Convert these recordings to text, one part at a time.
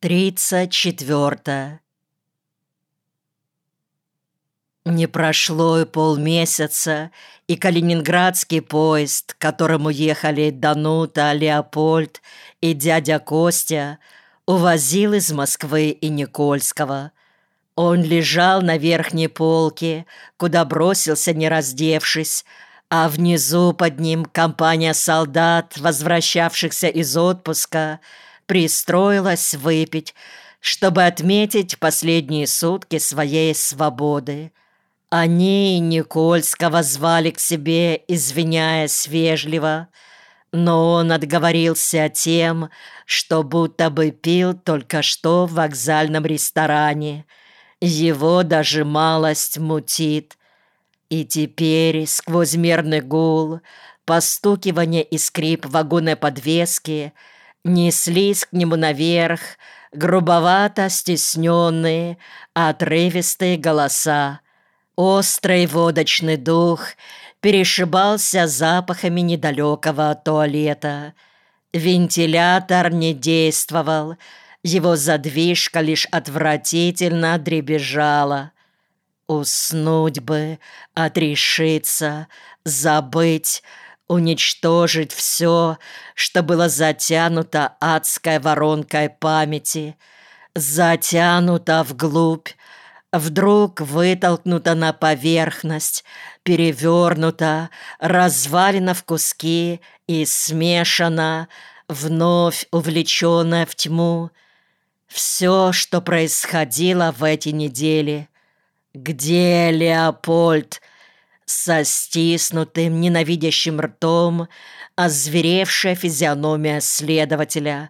34. Не прошло и полмесяца, и калининградский поезд, которому ехали Данута, Леопольд и дядя Костя, увозил из Москвы и Никольского. Он лежал на верхней полке, куда бросился, не раздевшись, а внизу под ним компания солдат, возвращавшихся из отпуска, пристроилась выпить, чтобы отметить последние сутки своей свободы. Они Никольского звали к себе, извиняясь вежливо, но он отговорился тем, что будто бы пил только что в вокзальном ресторане. Его даже малость мутит. И теперь сквозь мерный гул, постукивание и скрип вагонной подвески неслись к нему наверх грубовато стесненные, отрывистые голоса. Острый водочный дух перешибался запахами недалекого туалета. Вентилятор не действовал, его задвижка лишь отвратительно дребезжала. Уснуть бы, отрешиться, забыть, уничтожить все, что было затянуто адской воронкой памяти, затянуто вглубь, вдруг вытолкнуто на поверхность, перевернуто, развалено в куски и смешано, вновь увлеченное в тьму. Все, что происходило в эти недели. Где Леопольд? Со стиснутым ненавидящим ртом озверевшая физиономия следователя.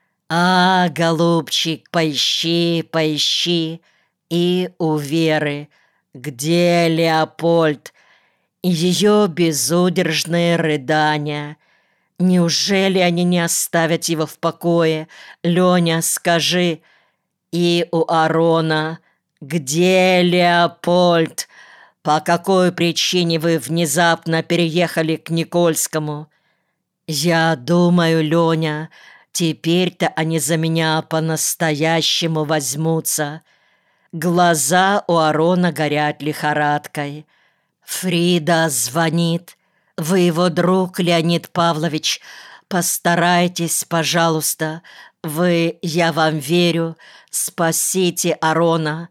«А, голубчик, поищи, поищи!» И у Веры. Где Леопольд? И ее безудержные рыдания. Неужели они не оставят его в покое? Леня, скажи. И у Арона. Где Леопольд? По какой причине вы внезапно переехали к Никольскому? Я думаю, Леня, теперь-то они за меня по-настоящему возьмутся. Глаза у Арона горят лихорадкой. Фрида звонит. Вы его друг, Леонид Павлович. Постарайтесь, пожалуйста. Вы, я вам верю, спасите Арона.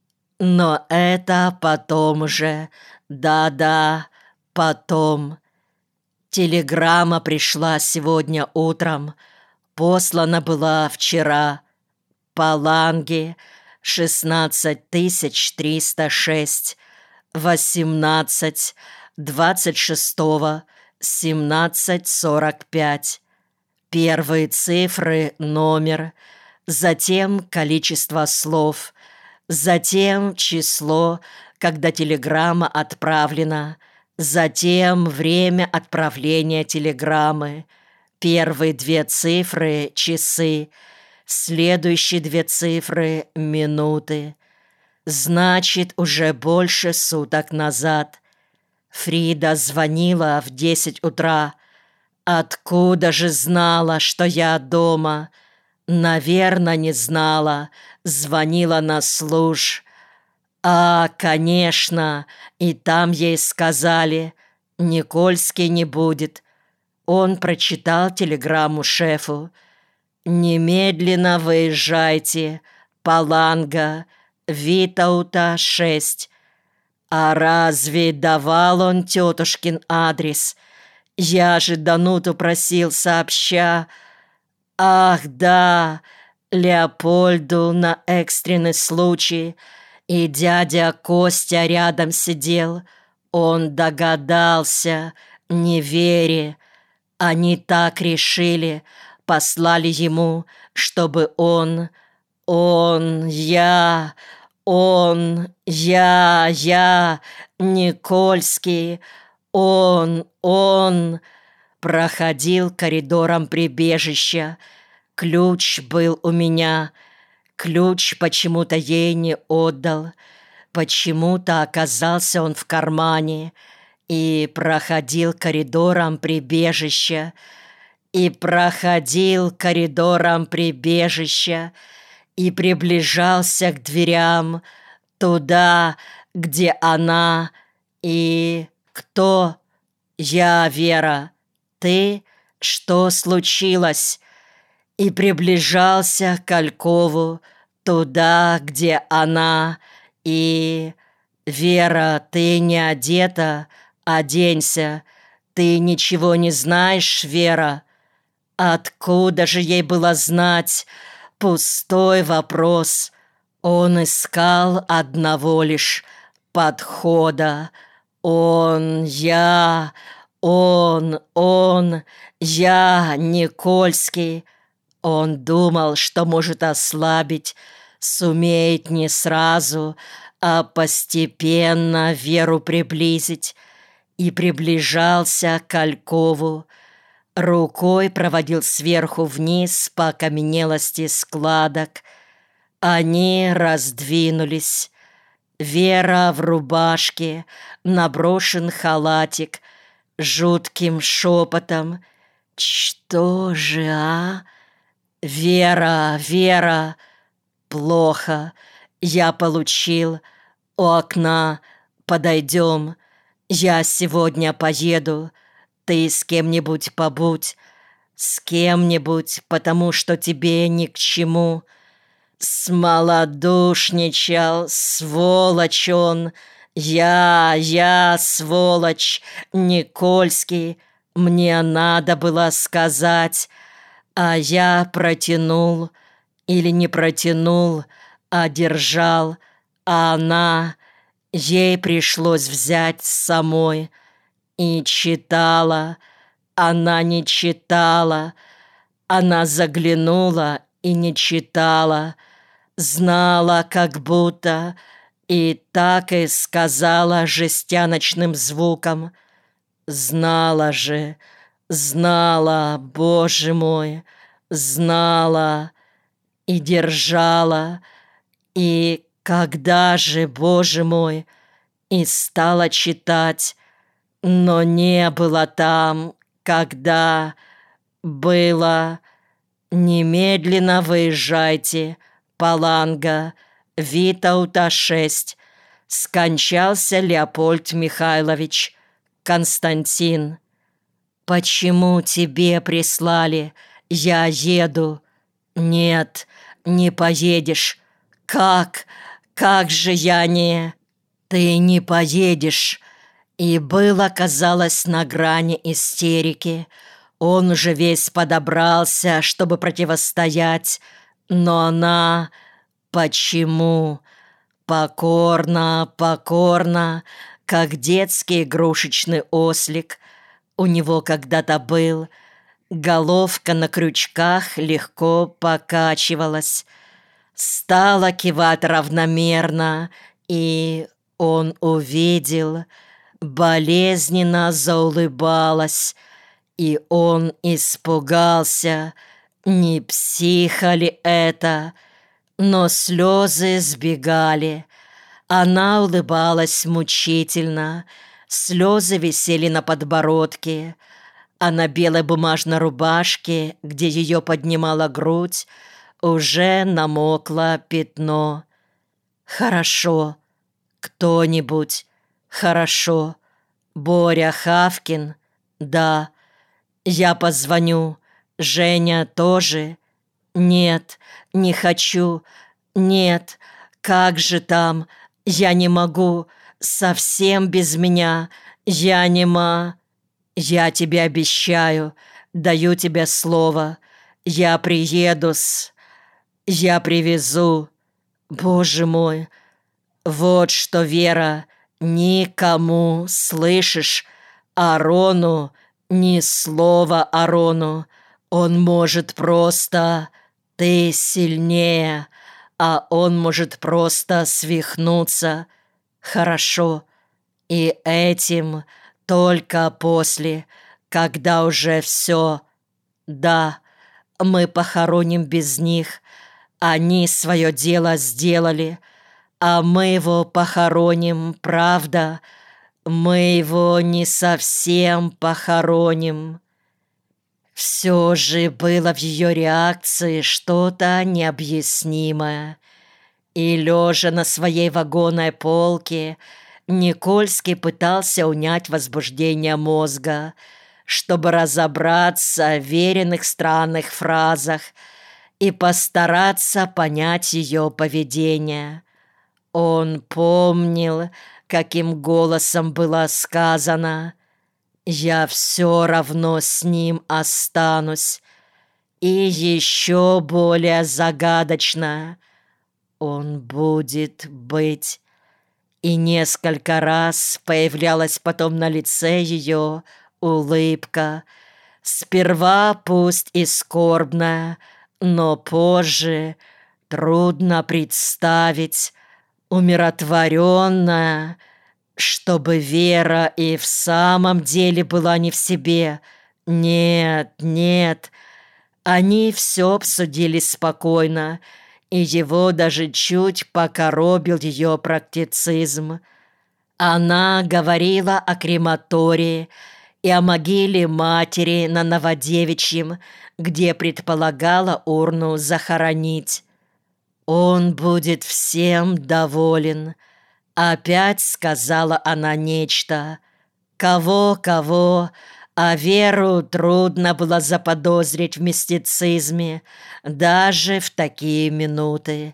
Но это потом уже. Да-да, потом. Телеграмма пришла сегодня утром. Послана была вчера. Паланги 16306, 18, 26, 17:45. Первые цифры, номер, затем количество слов, затем число, когда телеграмма отправлена, затем время отправления телеграммы, первые 2 цифры, часы, следующие 2 цифры, минуты. Значит, уже больше суток назад. Фрида звонила в 10 утра. Откуда же знала, что я дома? Наверное, не знала. Звонила на служ. А, конечно, и там ей сказали, Никольский не будет. Он прочитал телеграмму шефу. «Немедленно выезжайте. Паланга, Витаута, 6». А разве давал он тетушкин адрес? Я же Дануту просил сообща. Ах, да, Леопольду на экстренный случай. И дядя Костя рядом сидел. Он догадался, не веря. Они так решили, послали ему, чтобы он, я, Никольский, он проходил коридором прибежища. Ключ был у меня, ключ почему-то ей не отдал, почему-то оказался он в кармане и проходил коридором прибежища, и приближался к дверям, туда, где она и кто? Я, Вера. Ты? Что случилось? И приближался к Алькову, туда, где она и... Вера, ты не одета, оденься. Ты ничего не знаешь, Вера? Откуда же ей было знать? Пустой вопрос. Он искал одного лишь подхода. Он, я, я, Никольский. Он думал, что может ослабить, сумеет не сразу, а постепенно Веру приблизить. И приближался к Алькову. Рукой проводил сверху вниз по окаменелости складок. Они раздвинулись. Вера в рубашке, наброшен халатик, жутким шепотом. «Что же, а? Вера, Вера!» «Плохо. Я получил. У окна. Подойдем. Я сегодня поеду. Ты с кем-нибудь побудь. С кем-нибудь, потому что тебе ни к чему. Смолодушничал, сволочь он. Я, сволочь, Никольский. Мне надо было сказать, а я протянул. Или не протянул, а держал. А она... Ей пришлось взять самой. И читала. Она не читала. Она заглянула и не читала. Знала, как будто, и так и сказала жестяночным звуком. Знала же, знала, Боже мой, знала и держала. И когда же, Боже мой, и стала читать, но не было там, когда было. Немедленно выезжайте, Паланга, Витаута 6. Скончался Леопольд Михайлович. Константин. Почему тебе прислали? Я еду. Нет, не поедешь. Как? Как же я не... Ты не поедешь. И было, казалось, на грани истерики. Он уже весь подобрался, чтобы противостоять. Но она... Почему? Покорно, покорно, как детский игрушечный ослик. У него когда-то был. Головка на крючках легко покачивалась. Стала кивать равномерно, и он увидел, болезненно заулыбалась, и он испугался, не психа ли это, но слезы сбегали. Она улыбалась мучительно, слезы висели на подбородке, а на белой бумажной рубашке, где ее поднимала грудь, уже намокло пятно. Хорошо, кто-нибудь, хорошо. Боря Хавкин, да. Я позвоню. Женя тоже? Нет, не хочу. Нет, как же там? Я не могу. Совсем без меня. Я не ма. Я тебе обещаю, даю тебе слово. Я приеду-с. Я привезу. Боже мой. Вот что, Вера, никому, слышишь, Арону, ни слова Арону. Он может просто... Ты сильнее, а он может просто свихнуться. Хорошо. И этим только после, когда уже все. Да, мы похороним без них. Они свое дело сделали, а мы его похороним, правда? Мы его не совсем похороним. Все же было в ее реакции что-то необъяснимое. И, лежа на своей вагонной полке, Никольский пытался унять возбуждение мозга, чтобы разобраться в веренных странных фразах и постараться понять ее поведение. Он помнил, каким голосом было сказано: «Я все равно с ним останусь». И еще более загадочно: «Он будет быть». И несколько раз появлялась потом на лице ее улыбка, сперва пусть и скорбная, но позже, трудно представить, умиротворенная, чтобы Вера и в самом деле была не в себе. Нет, нет, они все обсудили спокойно, и его даже чуть покоробил ее практицизм. Она говорила о крематории и о могиле матери на Новодевичьем, где предполагала урну захоронить. «Он будет всем доволен», — опять сказала она нечто. Кого-кого, а Веру трудно было заподозрить в мистицизме даже в такие минуты.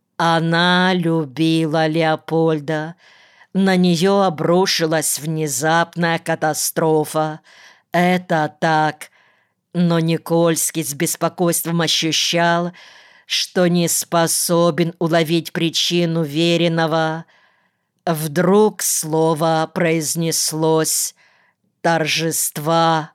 Она любила Леопольда. На нее обрушилась внезапная катастрофа. Это так. Но Никольский с беспокойством ощущал, что не способен уловить причину веренного. Вдруг слово произнеслось: «торжества».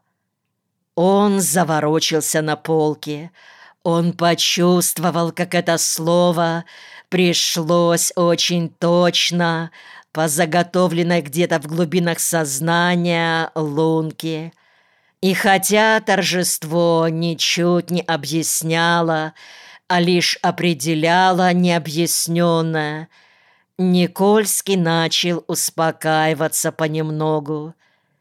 Он заворочился на полке. Он почувствовал, как это слово пришлось очень точно по заготовленной где-то в глубинах сознания лунке. И хотя торжество ничуть не объясняло, а лишь определяло необъясненное, Никольский начал успокаиваться понемногу.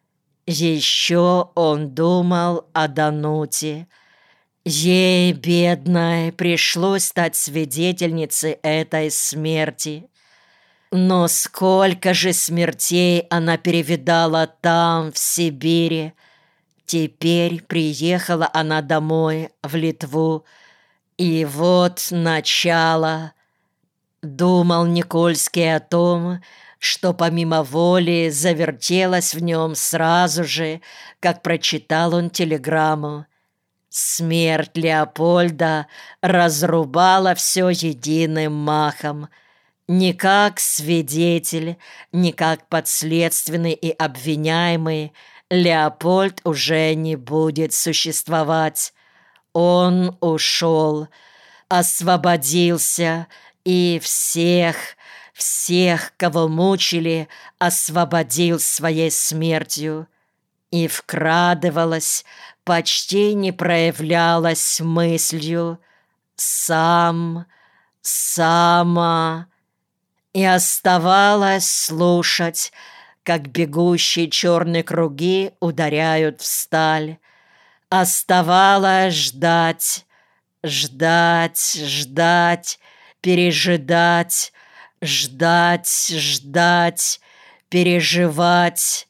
Еще он думал о Дануте. Ей, бедной, пришлось стать свидетельницей этой смерти. Но сколько же смертей она перевидала там, в Сибири. Теперь приехала она домой, в Литву. И вот начало. Думал Никольский о том, что помимо воли завертелось в нем сразу же, как прочитал он телеграмму. Смерть Леопольда разрубала все единым махом. Ни как свидетель, ни как подследственный и обвиняемый Леопольд уже не будет существовать. Он ушел, освободился, и всех, кого мучили, освободил своей смертью. И вкрадывалась, почти не проявлялась мыслью «сама», и оставалось слушать, как бегущие черные круги ударяют в сталь. Оставалось ждать, пережидать, ждать, переживать,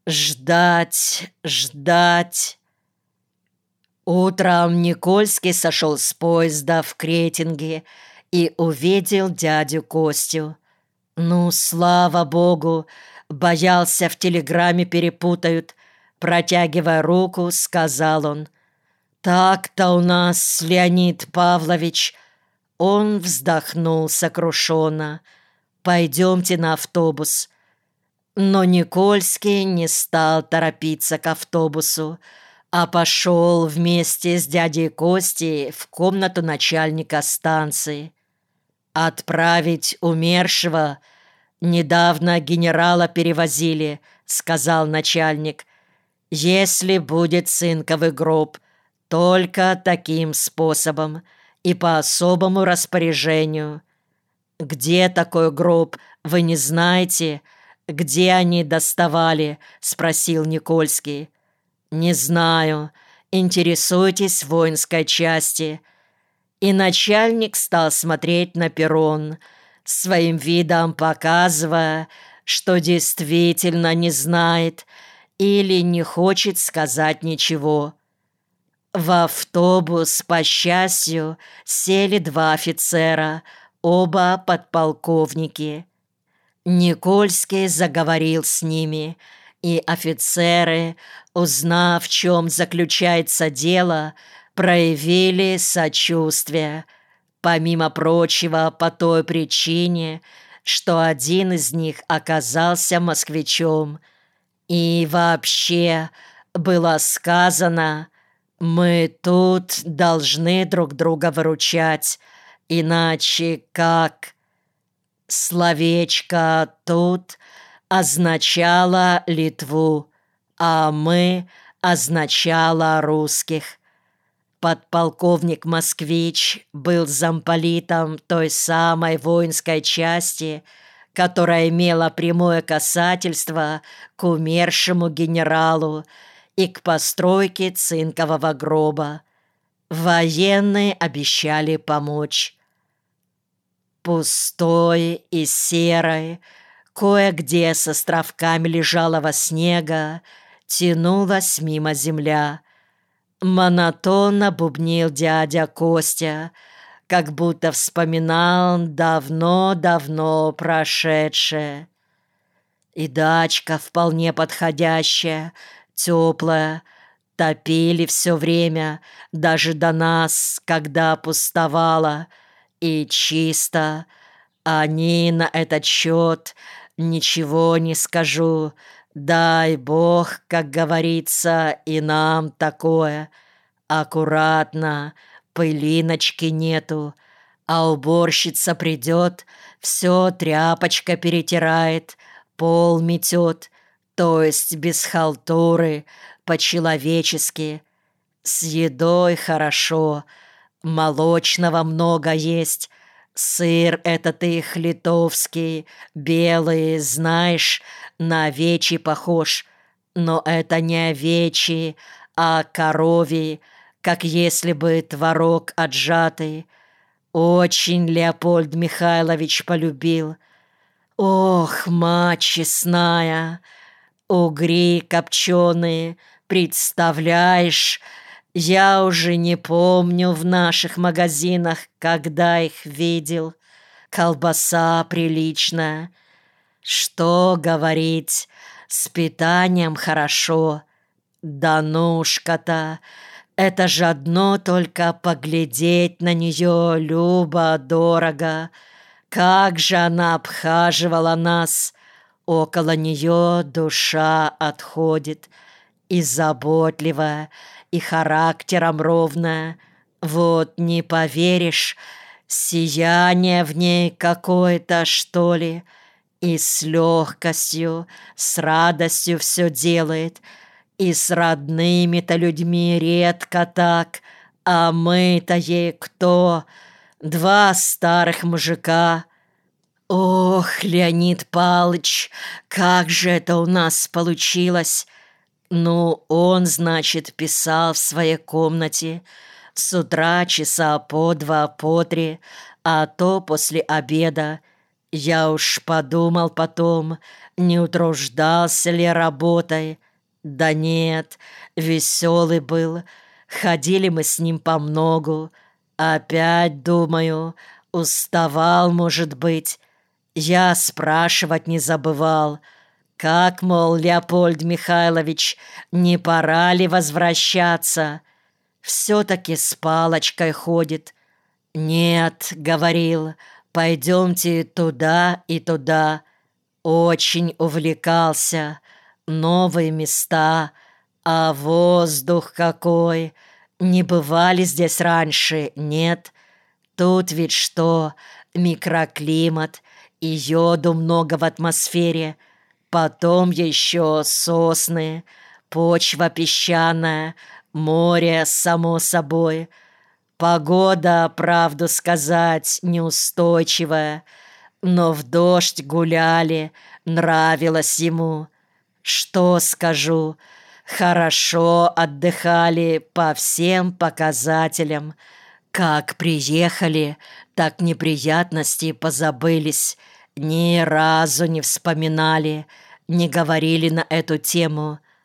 ждать. Утром Никольский сошел с поезда в Кретинге и увидел дядю Костю. Ну, слава богу, боялся, в телеграмме перепутают. Протягивая руку, сказал он: «Так-то у нас, Леонид Павлович». Он вздохнул сокрушенно. «Пойдемте на автобус». Но Никольский не стал торопиться к автобусу, а пошел вместе с дядей Костей в комнату начальника станции. «Отправить умершего? Недавно генерала перевозили», — сказал начальник. «Если будет цинковый гроб, только таким способом и по особому распоряжению». «Где такой гроб, вы не знаете? Где они доставали?» — спросил Никольский. «Не знаю. Интересуйтесь в воинской части». И начальник стал смотреть на перрон, своим видом показывая, что действительно не знает или не хочет сказать ничего. В автобус, по счастью, сели 2 офицера, оба подполковники. Никольский заговорил с ними, и офицеры, узнав, в чем заключается дело, проявили сочувствие. Помимо прочего, по той причине, что один из них оказался москвичом. И вообще было сказано: «Мы тут должны друг друга выручать, иначе как?» Словечко «тут» означало Литву, а «мы» означало русских. Подполковник Москвич был замполитом той самой воинской части, которая имела прямое касательство к умершему генералу и к постройке цинкового гроба. Военные обещали помочь. Пустой и серой, кое-где с островками лежалого снега, тянулась мимо земля. Монотонно бубнил дядя Костя, как будто вспоминал давно-давно прошедшее. И дачка вполне подходящая, теплая, топили все время, даже до нас, когда пустовала, и чисто. Они на этот счет ничего не скажу. Дай Бог, как говорится, и нам такое. Аккуратно, пылиночки нету, а уборщица придет, все тряпочка перетирает, пол метет, то есть без халтуры, по-человечески. С едой хорошо, молочного много есть. Сыр этот их литовский, белый, знаешь, на овечий похож. Но это не овечий, а коровий, как если бы творог отжатый. Очень Леопольд Михайлович полюбил. Ох, мать честная, угри копченые, представляешь, я уже не помню в наших магазинах, когда их видел. Колбаса приличная. Что говорить, с питанием хорошо. Да нушка-то, это же одно только поглядеть на нее любо-дорого. Как же она обхаживала нас. Около нее душа отходит. И заботливая, и характером ровная. Вот не поверишь, сияние в ней какое-то, что ли. И с легкостью, с радостью все делает. И с родными-то людьми редко так. А мы-то ей кто? 2 старых мужика. Ох, Леонид Палыч, как же это у нас получилось! Ну, он, значит, писал в своей комнате с утра часа по 2, по 3, а то после обеда. Я уж подумал потом, не утруждался ли работой. Да нет, веселый был, ходили мы с ним помногу. Опять, думаю, уставал, может быть. Я спрашивать не забывал. Как, мол, Леопольд Михайлович, не пора ли возвращаться? Все-таки с палочкой ходит. Нет, говорил, пойдемте туда и туда. Очень увлекался. Новые места, а воздух какой! Не бывали здесь раньше, нет? Тут ведь что, микроклимат, и йоду много в атмосфере. Потом еще сосны, почва песчаная, море, само собой. Погода, правду сказать, неустойчивая, но в дождь гуляли, нравилось ему. Что скажу, Хорошо отдыхали по всем показателям. Как приехали, так неприятности позабылись. Ни разу не вспоминали, не говорили на эту тему.